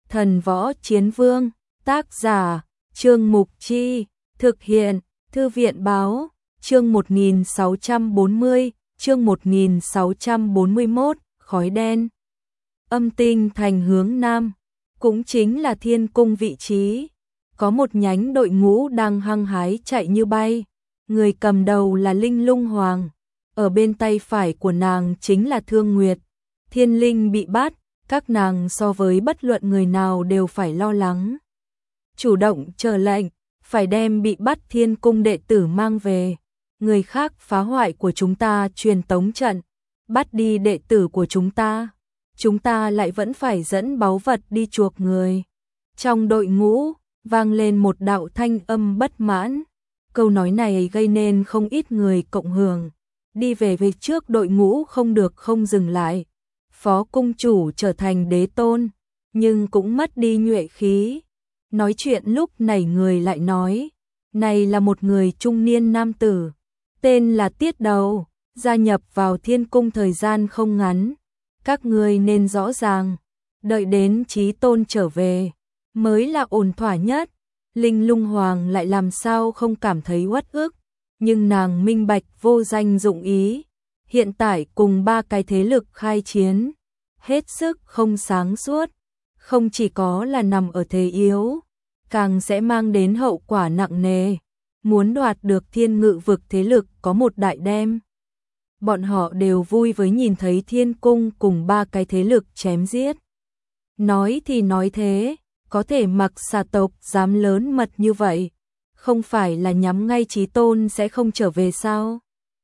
Thần Võ Chiến Vương, tác giả, Trương Mục Chi, thực hiện, Thư viện Báo, chương 1640, chương 1641, khói đen. Âm Tinh Thành hướng Nam, cũng chính là Thiên Cung vị trí, có một nhánh đội ngũ đang hăng hái chạy như bay, người cầm đầu là Linh Lung Hoàng, ở bên tay phải của nàng chính là Thương Nguyệt. Thiên Linh bị bắt, các nàng so với bất luận người nào đều phải lo lắng. Chủ động chờ lệnh, phải đem bị bắt Thiên Cung đệ tử mang về. Người khác phá hoại của chúng ta truyền tống trận, bắt đi đệ tử của chúng ta lại vẫn phải dẫn báu vật đi chuộc người. Trong đội ngũ, vang lên một đạo thanh âm bất mãn. Câu nói này gây nên không ít người cộng hưởng. Đi về trước đội ngũ không được không dừng lại. Phó cung chủ trở thành đế tôn, nhưng cũng mất đi nhuệ khí. Nói chuyện lúc này người lại nói, này là một người trung niên nam tử, tên là Tiết Đầu, gia nhập vào Thiên Cung thời gian không ngắn. Các ngươi nên rõ ràng, đợi đến Chí Tôn trở về, mới là ổn thỏa nhất. Linh Lung Hoàng lại làm sao không cảm thấy uất ức, nhưng nàng minh bạch vô danh dụng ý. Hiện tại cùng ba cái thế lực khai chiến, hết sức không sáng suốt, không chỉ có là nằm ở thế yếu, càng sẽ mang đến hậu quả nặng nề. Muốn đoạt được Thiên Ngự vực thế lực có một đại đem. Bọn họ đều vui với nhìn thấy Thiên Cung cùng ba cái thế lực chém giết. Nói thì nói thế, có thể mặc xà tộc dám lớn mật như vậy, không phải là nhắm ngay Chí Tôn sẽ không trở về sao?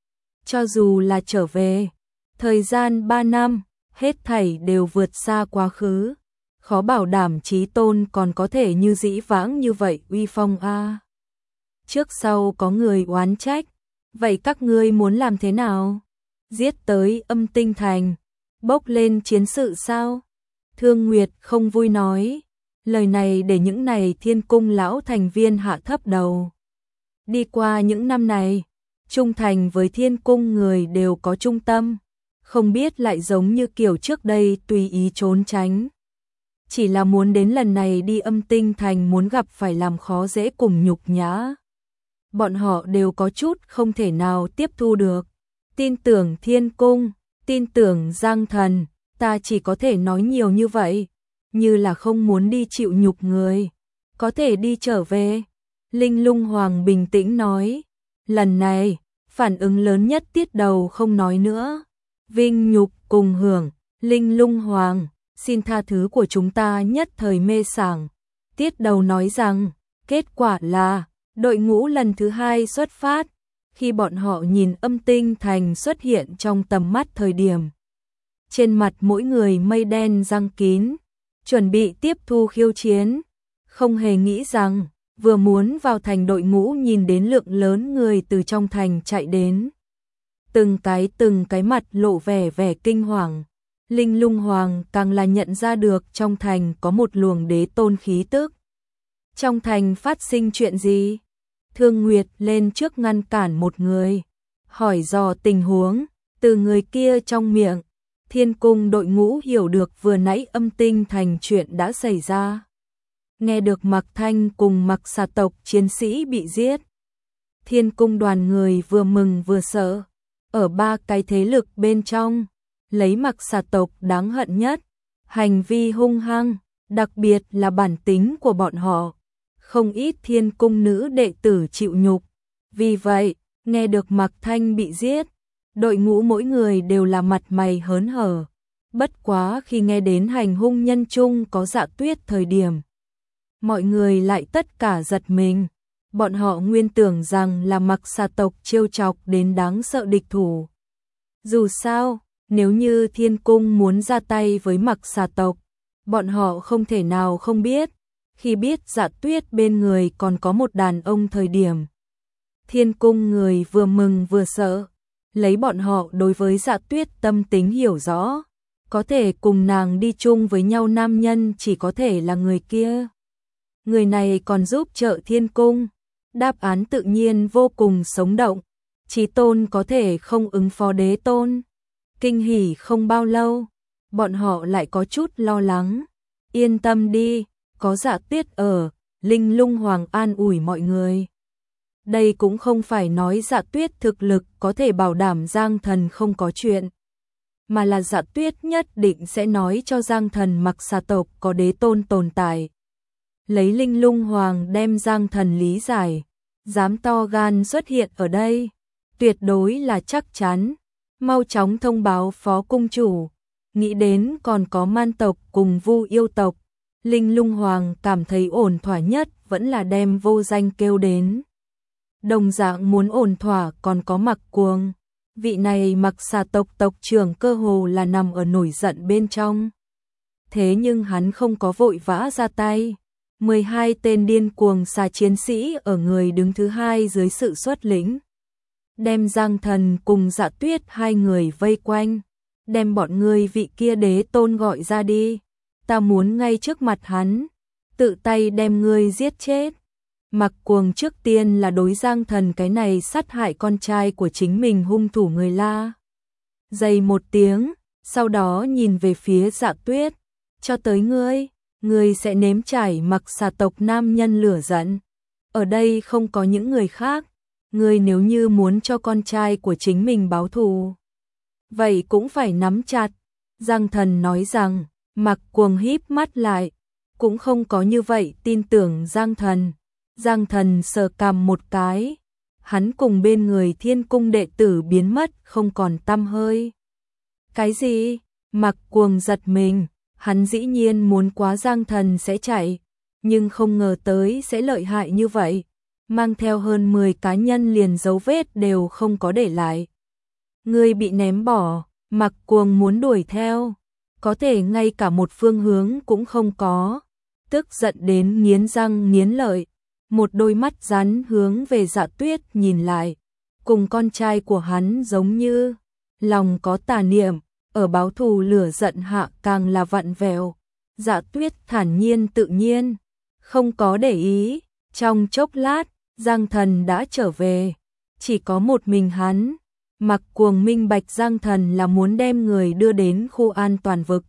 Cho dù là trở về, thời gian 3 năm, hết thảy đều vượt xa quá khứ. Khó bảo đảm Chí Tôn còn có thể như dĩ vãng như vậy uy phong a. Trước sau có người oán trách, vậy các ngươi muốn làm thế nào? Giết tới Âm Tinh Thành, bốc lên chiến sự sao? Thương Nguyệt không vui nói, lời này để những này Thiên Cung lão thành viên hạ thấp đầu. Đi qua những năm này, trung thành với Thiên Cung người đều có trung tâm, không biết lại giống như kiểu trước đây tùy ý trốn tránh. Chỉ là muốn đến lần này đi Âm Tinh Thành muốn gặp phải làm khó dễ cùng nhục nhã. Bọn họ đều có chút không thể nào tiếp thu được. Tin tưởng Thiên Cung, tin tưởng Giang Thần, ta chỉ có thể nói nhiều như vậy, như là không muốn đi chịu nhục người. Có thể đi trở về. Linh Lung Hoàng bình tĩnh nói. Lần này, phản ứng lớn nhất Tiết Đầu không nói nữa. Vinh nhục cùng hưởng, Linh Lung Hoàng, xin tha thứ của chúng ta nhất thời mê sảng. Tiết Đầu nói rằng, kết quả là, đội ngũ lần thứ 2 xuất phát. Khi bọn họ nhìn Âm Tinh Thành xuất hiện trong tầm mắt thời điểm, trên mặt mỗi người mây đen giăng kín, chuẩn bị tiếp thu khiêu chiến. Không hề nghĩ rằng, vừa muốn vào thành đội ngũ nhìn đến lượng lớn người từ trong thành chạy đến. Từng cái mặt lộ vẻ kinh hoàng. Linh Lung Hoàng càng là nhận ra được trong thành có một luồng đế tôn khí tức. Trong thành phát sinh chuyện gì? Thương Nguyệt lên trước ngăn cản một người, hỏi dò tình huống, từ người kia trong miệng. Thiên Cung đội ngũ hiểu được vừa nãy Âm Tinh Thành chuyện đã xảy ra. Nghe được Mặc Thanh cùng Mặc xà tộc chiến sĩ bị giết. Thiên Cung đoàn người vừa mừng vừa sợ. Ở ba cái thế lực bên trong, lấy Mặc xà tộc đáng hận nhất. Hành vi hung hăng, đặc biệt là bản tính của bọn họ. Không ít Thiên Cung nữ đệ tử chịu nhục. Vì vậy, nghe được Mặc Thanh bị giết, đội ngũ mỗi người đều là mặt mày hớn hở. Bất quá khi nghe đến hành hung nhân chung có Dạ Tuyết thời điểm, mọi người lại tất cả giật mình. Bọn họ nguyên tưởng rằng là Mặc xà tộc trêu chọc đến đáng sợ địch thủ. Dù sao, nếu như Thiên Cung muốn ra tay với Mặc xà tộc, bọn họ không thể nào không biết. Khi biết Dạ Tuyết bên người còn có một đàn ông thời điểm, Thiên Cung người vừa mừng vừa sợ. Lấy bọn họ đối với Dạ Tuyết tâm tính hiểu rõ, có thể cùng nàng đi chung với nhau nam nhân chỉ có thể là người kia. Người này còn giúp trợ Thiên Cung. Đáp án tự nhiên vô cùng sống động. Chí Tôn có thể không ứng phó đế tôn. Kinh hỉ không bao lâu, bọn họ lại có chút lo lắng. Yên tâm đi, có Dạ Tuyết ở, Linh Lung Hoàng an ủi mọi người. Đây cũng không phải nói Dạ Tuyết thực lực có thể bảo đảm Giang Thần không có chuyện, mà là Dạ Tuyết nhất định sẽ nói cho Giang Thần Mặc Xà tộc có đế tôn tồn tại. Lấy Linh Lung Hoàng đem Giang Thần lý giải, dám to gan xuất hiện ở đây, tuyệt đối là chắc chắn. Mau chóng thông báo phó cung chủ, nghĩ đến còn có Man tộc cùng Vu yêu tộc. Linh Lung Hoàng cảm thấy ổn thỏa nhất vẫn là đem Vô Danh kêu đến. Đồng dạng muốn ổn thỏa còn có Mặc Cuồng. Vị này Mặc Xà tộc tộc trưởng cơ hồ là nằm ở nổi giận bên trong. Thế nhưng hắn không có vội vã ra tay. 12 tên điên cuồng xà chiến sĩ ở người đứng thứ hai dưới sự xuất lĩnh, đem Giang Thần cùng Dạ Tuyết hai người vây quanh, đem bọn ngươi vị kia đế tôn gọi ra đi, ta muốn ngay trước mặt hắn, tự tay đem ngươi giết chết. Mặc Cuồng trước tiên là đối Giang Thần cái này sát hại con trai của chính mình hung thủ người la. Dày một tiếng, sau đó nhìn về phía Dạ Tuyết, cho tới ngươi sẽ nếm trải Mặc Xà tộc nam nhân lửa giận. Ở đây không có những người khác, ngươi nếu như muốn cho con trai của chính mình báo thù, vậy cũng phải nắm chặt. Giang Thần nói rằng, Mặc Cuồng híp mắt lại, cũng không có như vậy tin tưởng Giang Thần. Giang Thần sờ cằm một cái, hắn cùng bên người Thiên Cung đệ tử biến mất không còn tăm hơi. Cái gì? Mặc Cuồng giật mình, hắn dĩ nhiên muốn quá Giang Thần sẽ chạy, nhưng không ngờ tới sẽ lợi hại như vậy, mang theo hơn 10 cá nhân liền dấu vết đều không có để lại. Ngươi bị ném bỏ, Mặc Cuồng muốn đuổi theo, có thể ngay cả một phương hướng cũng không có, tức giận đến nghiến răng nghiến lợi, một đôi mắt rắn hướng về Dạ Tuyết nhìn lại, cùng con trai của hắn giống như lòng có tà niệm, ở báo thù lửa giận hạ càng là vặn vẹo. Dạ Tuyết thản nhiên tự nhiên, không có để ý, trong chốc lát, Giang Thần đã trở về, chỉ có một mình hắn. Mặc Cuồng minh bạch Giang Thần là muốn đem người đưa đến khu an toàn vực.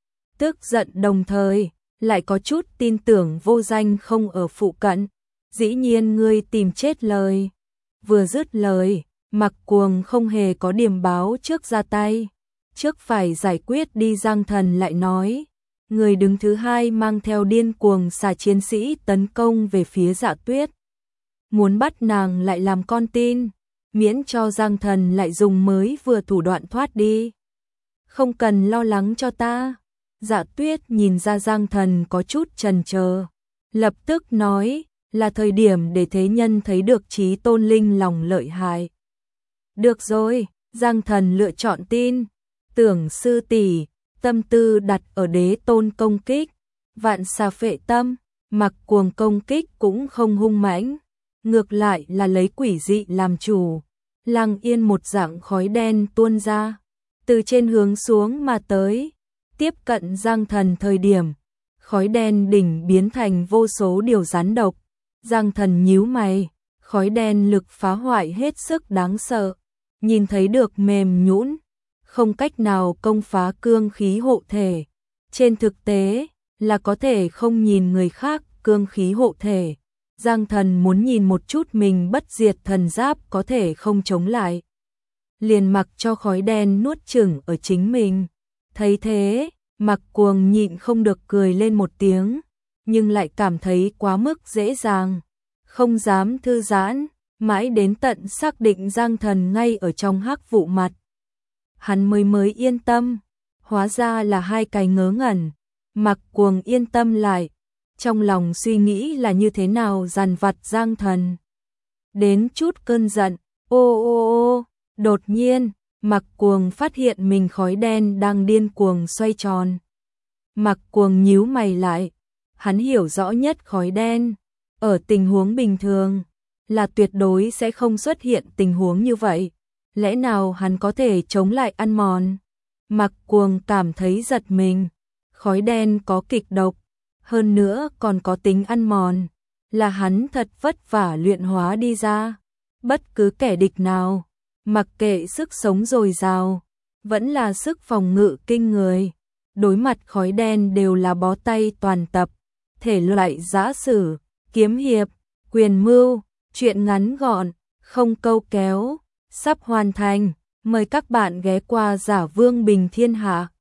Tức giận đồng thời, lại có chút tin tưởng Vô Danh không ở phụ cận, dĩ nhiên ngươi tìm chết lời. Vừa dứt lời, Mặc Cuồng không hề có điểm báo trước ra tay, trước phải giải quyết đi. Giang Thần lại nói, người đứng thứ hai mang theo điên cuồng xà chiến sĩ tấn công về phía Dạ Tuyết, muốn bắt nàng lại làm con tin, miễn cho Giang Thần lại dùng mới vừa thủ đoạn thoát đi. Không cần lo lắng cho ta. Dạ Tuyết nhìn ra Giang Thần có chút chần chờ, lập tức nói, là thời điểm để thế nhân thấy được Chí Tôn Linh lòng lợi hại. Được rồi, Giang Thần lựa chọn tin tưởng sư tỷ, tâm tư đặt ở đế tôn công kích, vạn xà phệ tâm. Mặc Cuồng công kích cũng không hung mãnh, ngược lại là lấy quỷ dị làm chủ. Lăng yên một dạng khói đen tuôn ra, từ trên hướng xuống mà tới, tiếp cận Giang Thần thời điểm, khói đen đỉnh biến thành vô số điều rắn độc. Giang Thần nhíu mày, khói đen lực phá hoại hết sức đáng sợ, nhìn thấy được mềm nhũn, không cách nào công phá cương khí hộ thể. Trên thực tế, là có thể không nhìn người khác cương khí hộ thể. Giang Thần muốn nhìn một chút mình bất diệt thần giáp có thể không chống lại, liền mặc cho khói đen nuốt chửng ở chính mình. Thấy thế, Mặc Cuồng nhịn không được cười lên một tiếng, nhưng lại cảm thấy quá mức dễ dàng, không dám thư giãn, mãi đến tận xác định Giang Thần ngay ở trong hắc vụ mặt, hắn mới yên tâm. Hóa ra là hai cái ngớ ngẩn. Mặc Cuồng yên tâm lại, trong lòng suy nghĩ là như thế nào dằn vặt Giang Thần đến chút cơn giận. Ô, đột nhiên, Mặc Cuồng phát hiện mình khói đen đang điên cuồng xoay tròn. Mặc Cuồng nhíu mày lại, hắn hiểu rõ nhất khói đen, ở tình huống bình thường là tuyệt đối sẽ không xuất hiện tình huống như vậy. Lẽ nào hắn có thể chống lại ăn mòn? Mặc Cuồng cảm thấy giật mình, khói đen có kịch độc, hơn nữa còn có tính ăn mòn, là hắn thật vất vả luyện hóa đi ra. Bất cứ kẻ địch nào, mặc kệ sức sống dồi dào, vẫn là sức phòng ngự kinh người, đối mặt khói đen đều là bó tay toàn tập, thể loại giã sử, kiếm hiệp, quyền mưu, truyện ngắn gọn, không câu kéo, sắp hoàn thành, mời các bạn ghé qua Giả Vương Bình Thiên Hạ.